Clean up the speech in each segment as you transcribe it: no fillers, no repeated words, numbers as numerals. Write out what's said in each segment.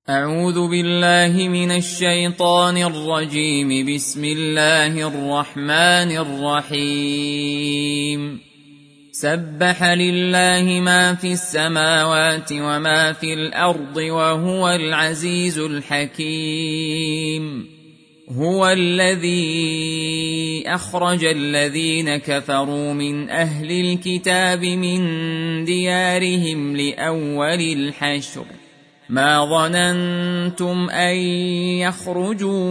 أعوذ بالله من الشيطان الرجيم. بسم الله الرحمن الرحيم. سبح لله ما في السماوات وما في الأرض وهو العزيز الحكيم. هو الذي أخرج الذين كفروا من أهل الكتاب من ديارهم لأول الحشر ما ظننتم أن يخرجوا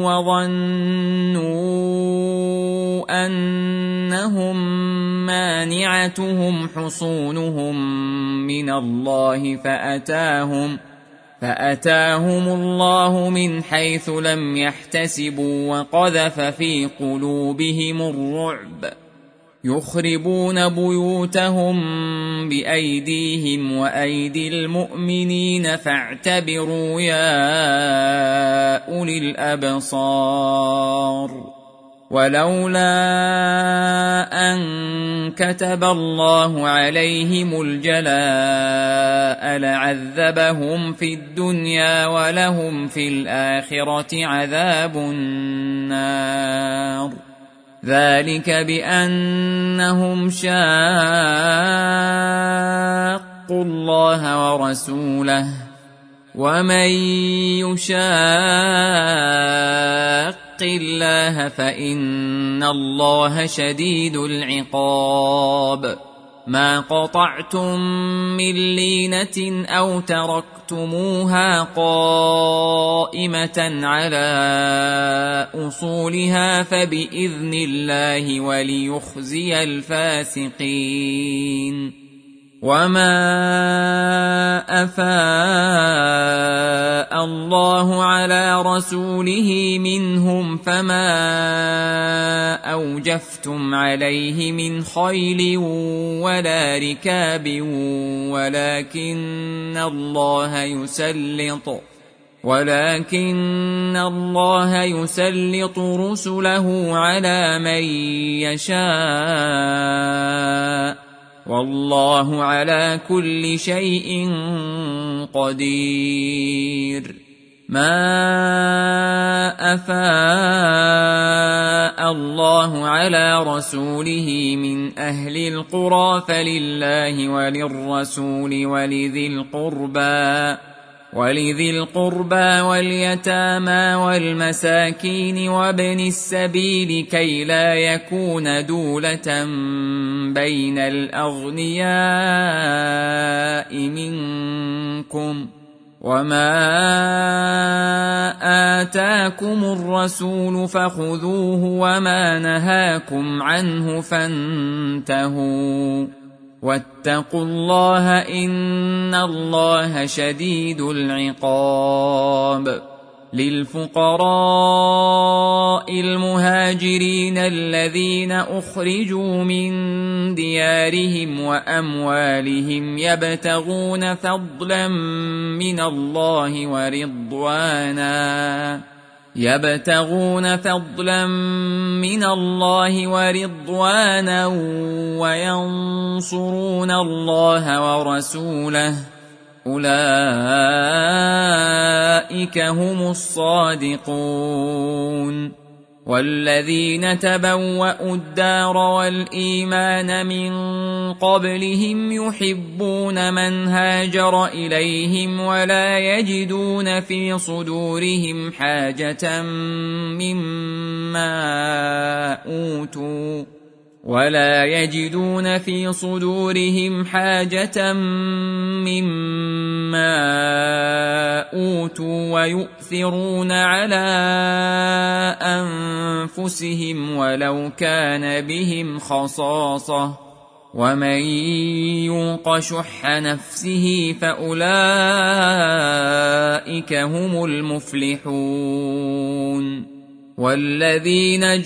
وظنوا أنهم مانعتهم حصونهم من الله فأتاهم الله من حيث لم يحتسبوا وقذف في قلوبهم الرعب يخربون بيوتهم بأيديهم وأيدي المؤمنين فاعتبروا يا أولي الأبصار. ولولا أن كتب الله عليهم الجلاء لعذبهم في الدنيا ولهم في الآخرة عذاب النار. ذلك بأنهم شاقوا الله ورسوله ومن يشاق الله فإن الله شديد العقاب. ما قطعتم من لينة أو تركتموها قائمة على أصولها فبإذن الله وليخزي الفاسقين. وما أفاء الله على رسوله منهم فما أوجفتم عليه من خيل ولا ركاب ولكن الله يسلط رسله على من يشاء والله على كل شيء قدير. ما أفاء الله على رسوله من أهل القرى فلله وللرسول ولذي القربى واليتامى والمساكين وابن السبيل كي لا يكون دولة بين الأغنياء منكم. وما آتاكم الرسول فخذوه وما نهاكم عنه فانتهوا واتقوا الله إن الله شديد العقاب. للفقراء المهاجرين الذين أخرجوا من ديارهم وأموالهم يبتغون فضلا من الله ورضوانا وينصرون الله ورسوله أولئك هم الصادقون. والذين تبوأوا الدار والإيمان من قبلهم يحبون من هاجر إليهم ولا يجدون في صدورهم حاجة مما أوتوا ويؤثرون على أنفسهم ولو كان بهم خصاصة ومن يوق شح نفسه فأولئك هم المفلحون. والذين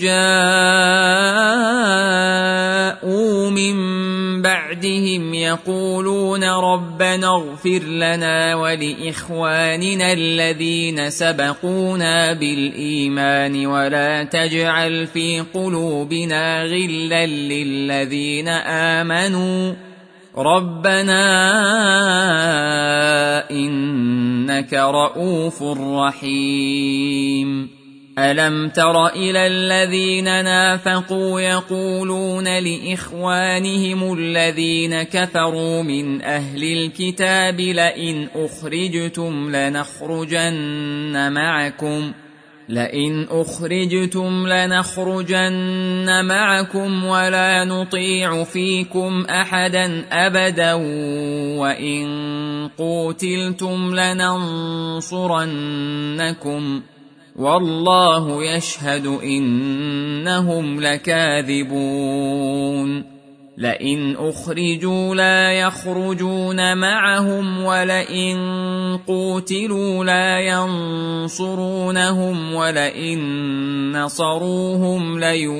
جاءوا من بعدهم يقولون ربنا اغفر لنا ولإخواننا الذين سبقونا بالإيمان ولا تجعل في قلوبنا غلا للذين آمنوا ربنا إنك رؤوف رحيم ألم تر إلى الذين نافقوا يقولون لإخوانهم الذين كفروا من أهل الكتاب لئن أخرجتم لنخرجن معكم ولا نطيع فيكم أحدا أبدا وإن قوتلتم لننصرنكم والله يشهد إنهم لكاذبون لئن أخرجوا لا يخرجون معهم ولئن قوتلوا لا ينصرونهم ولئن نصروهم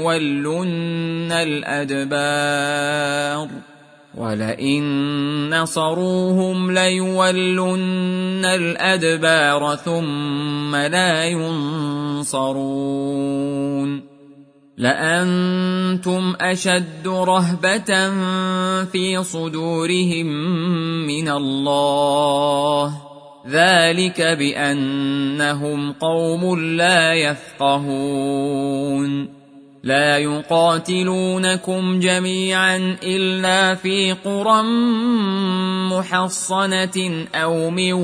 ليولن الأدبار ثم لا ينصرون لأنتم أشد رهبة في صدورهم من الله ذلك بأنهم قوم لا يفقهون لا يقاتلونكم جميعا إلا في قرى محصنة أو من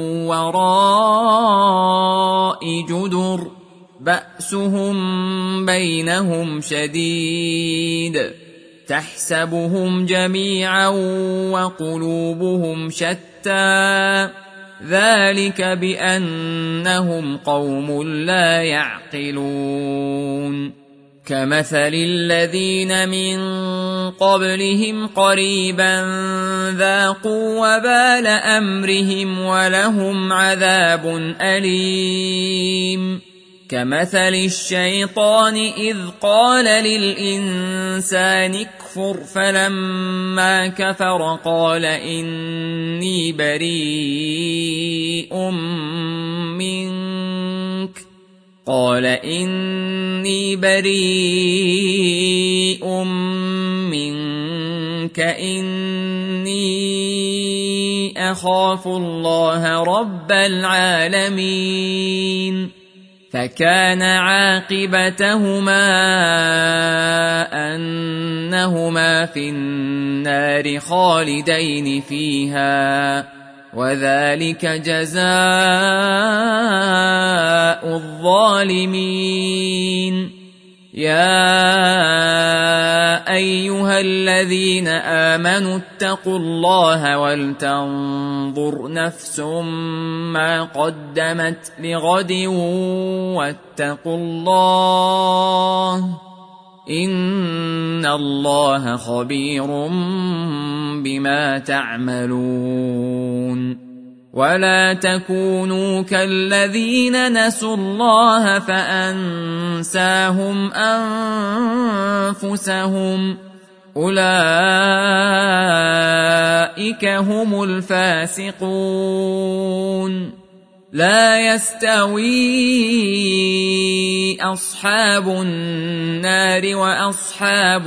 وراء جدر بأسهم بينهم شديد تحسبهم جميعا وقلوبهم شتى ذلك بأنهم قوم لا يعقلون كمثل الذين من قبلهم قريبا ذاقوا وبال أمرهم ولهم عذاب أليم كمثل الشيطان إذ قال للإنسان اكفر فلما كفر قال إني بريء منك إني أخاف الله رب العالمين فكان عاقبتهما أنهما في النار خالدين فيها وذلك جزاء الظالمين يا أيها الذين آمنوا اتقوا الله ولتنظر نفس ما قدمت لغد واتقوا الله إن الله خبير بما تعملون ولا تكونوا كالذين نسوا الله فأنساهم أنفسهم أولئك هم الفاسقون لا يستوي أصحاب النار وأصحاب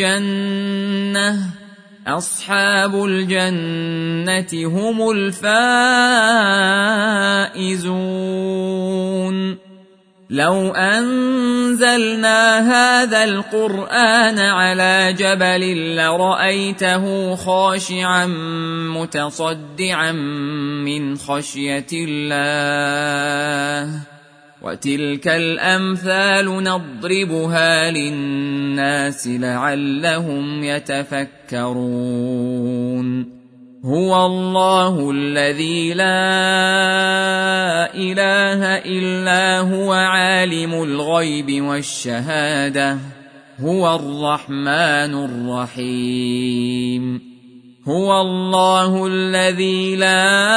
الجنة هم الفائزون لو أنزلنا هذا القرآن على جبل لرأيته خاشعا متصدعا من خشية الله وتلك الأمثال نضربها للناس لعلهم يتفكرون هو الله الذي لا إله إلا هو عالم الغيب والشهادة هو الرحمن الرحيم هو الله الذي لا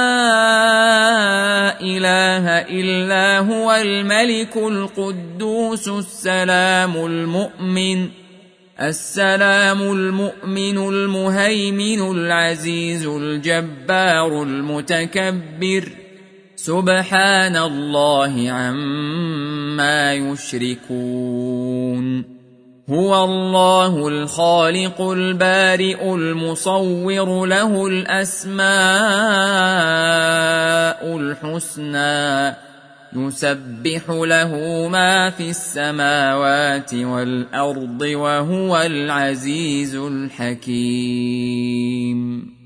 إله إلا هو الملك القدوس السلام المؤمن المهيمن العزيز الجبار المتكبر سبحان الله عما يشركون هو الله الخالق البارئ المصور له الأسماء الحسنى يسبح له ما في السماوات والأرض وهو العزيز الحكيم.